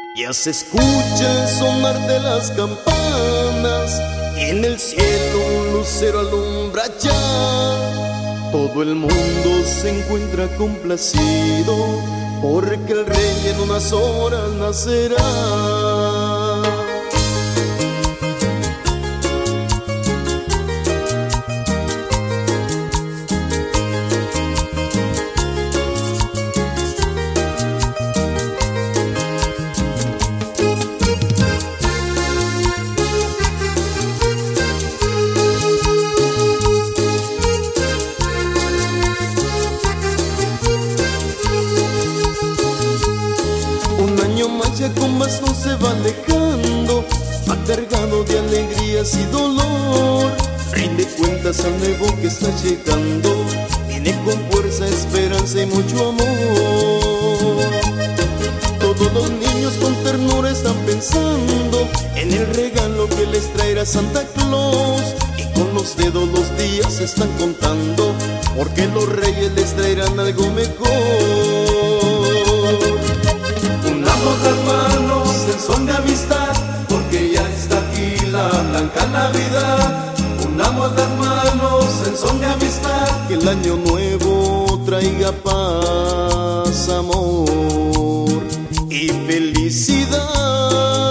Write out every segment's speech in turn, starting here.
Ya se escucha el sonar de las campanas y en el cielo un lucero alumbra ya. Todo el mundo se encuentra complacido porque el rey en unas horas nacerá. Ya con más no se va alejando, va cargado de alegrías y dolor. Rinde cuentas al nuevo que está llegando, viene con fuerza, esperanza y mucho amor. Todos los niños con ternura están pensando en el regalo que les traerá Santa Claus, y con los dedos los días se están contando, porque los reyes les traerán algo mejor. Unamos las manos en son de amistad, porque ya está aquí la blanca Navidad. Unamos las manos en son de amistad, que el año nuevo traiga paz, amor y felicidad.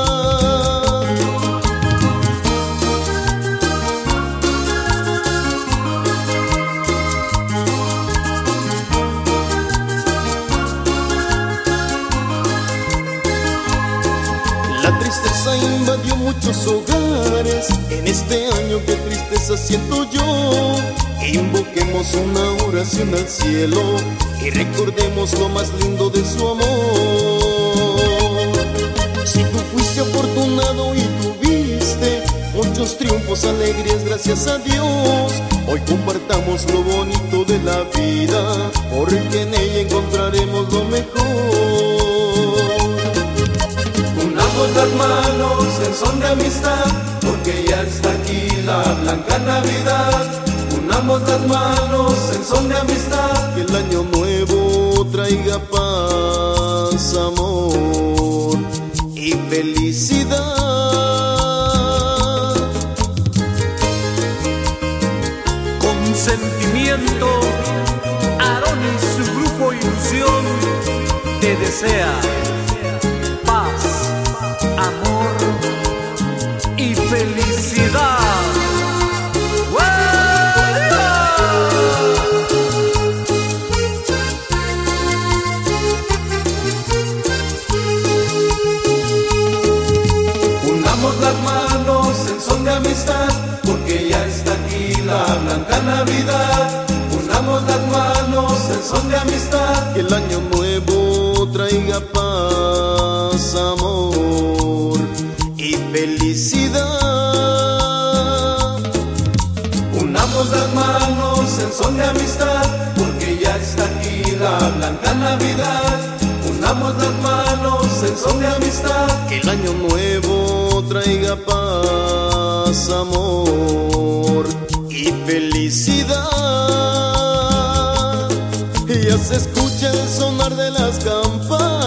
La tristeza invadió muchos hogares en este año, qué tristeza siento yo. Invoquemos una oración al cielo y recordemos lo más lindo de su amor. Si tú fuiste afortunado y tuviste muchos triunfos, alegrías, gracias a Dios, hoy compartamos lo bonito de la vida, porque en ella encontraremos lo mejor. Unamos las manos en son de amistad, porque ya está aquí la blanca Navidad. Unamos las manos en son de amistad, que el año nuevo traiga paz, amor y felicidad. Con sentimiento, Aarón y su grupo Ilusión te desea paz, amor y felicidad. Unamos las manos en son de amistad, porque ya está aquí la blanca Navidad. Unamos las manos en son de amistad, que el año nuevo traiga paz, amor y felicidad. Unamos las manos en son de amistad, porque ya está aquí la blanca Navidad. Unamos las manos en son de amistad, que el año nuevo traiga paz, amor y felicidad. Y ya se escucha el sonar de las campanas